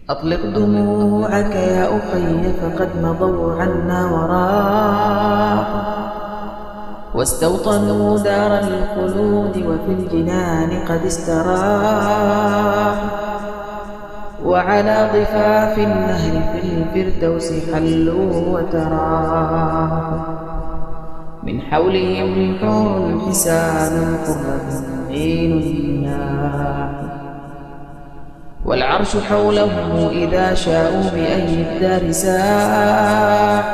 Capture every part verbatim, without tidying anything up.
أطلق دموعك يا أخي فقد مضوا عنا وراح، واستوطنوا دار الخلود وفي الجنان قد استراح، وعلى ضفاف النهر في الفردوس حلوا وتراح، من حولهم حور حسان قرة عين النياح، والعرش حولهم إذا شاءوا بأي الدار ساح،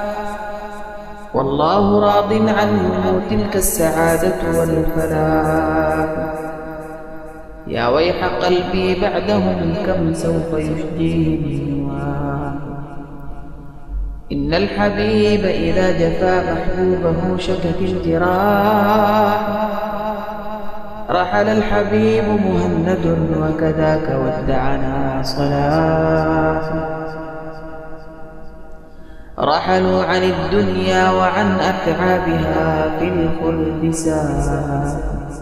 والله راض عنهم تلك السعادة والفلاح. يا ويح قلبي بعدهم كم سوف يشجيهم نواح، إن الحبيب إذا جفا محبوبه شكت الجراح، رحل الحبيب مهند وكذاك ودعنا صلاح، رحلوا عن الدنيا وعن أتعابها في الخلد ساح،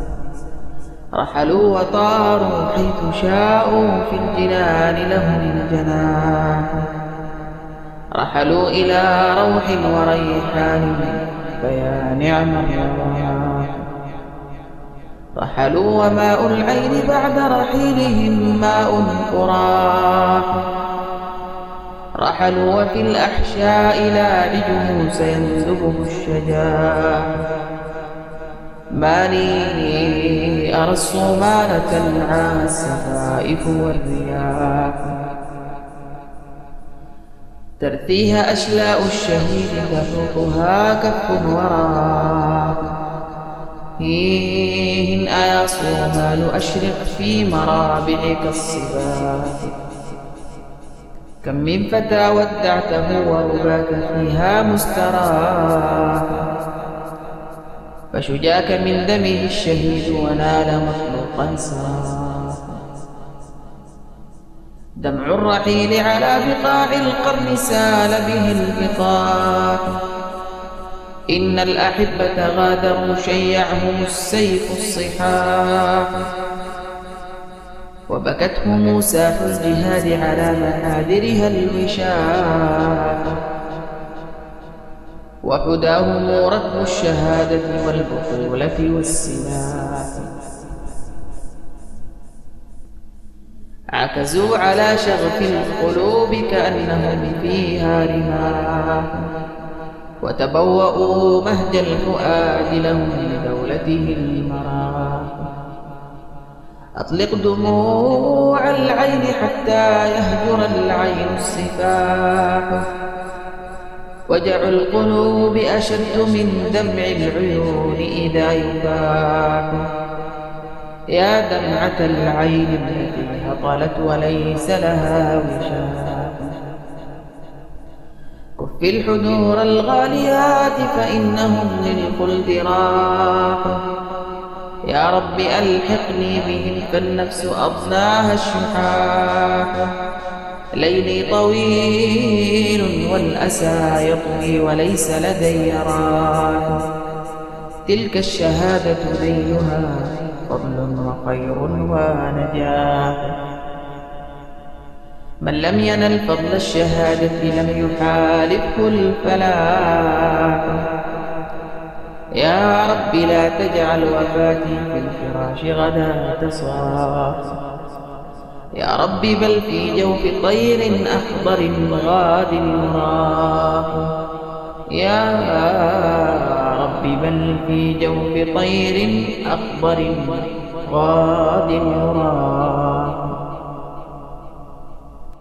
رحلوا وطاروا حيث شاءوا في الجنان لهم جناح، رحلوا إلى روح وريحان فيا نعم الرواح، رحلوا وماء العين بعد رحيلهم ماء فراح، رحلوا وفي الأحشاء لالجه سينزبه الشجاح، ما لي أرى الصومالة تنعى السفائف والرياح، ترثيها أشلاء الشهيد تفوقها كف وراح، هين أيا صومال أشرق في مرابعك الصباح، كم من فتى ودعته ورباك فيها مستراح، فشجاك من دمه الشهيد ونال مخلوقا سراح، دمع الرحيل على بقاع القرن سال به البطاح، إن الأحبة غادروا شيعهم السيف الصحاح، وبكتهم ساح الجهاد على محاذرها الوشاح، وحداهم ركب الشهادة والبطولة والسلاح، عكزوا على شغف القلوب كأنهم فيها رماح، وتبوأوا مهج الفؤاد لهم لدولته المراح، أطلق دموع العين حتى يهجر العين السفاح، وجع القلوب أشد من دمع العيون إذا يباح، يا دمعة العين التي هطلت وليس لها وشاح، كف الحجور الغاليات فإنهم للخلد راح، يا رب ألحقني بهم فالنفس أضناها الشحاح، ليلي طويل والأسى يطوي وليس لدي راح، تلك الشهادة نيلها فضل وخير ونجاح، من لم ينل فضل الشهادة لم يحالفه الفلاح، يا رب لا تجعل وفاتي في الفراش غدا تصاح، يا رب بل في جوف طير أخضر غاد راح، يا رب بل في جوف طير أخضر غاد راح.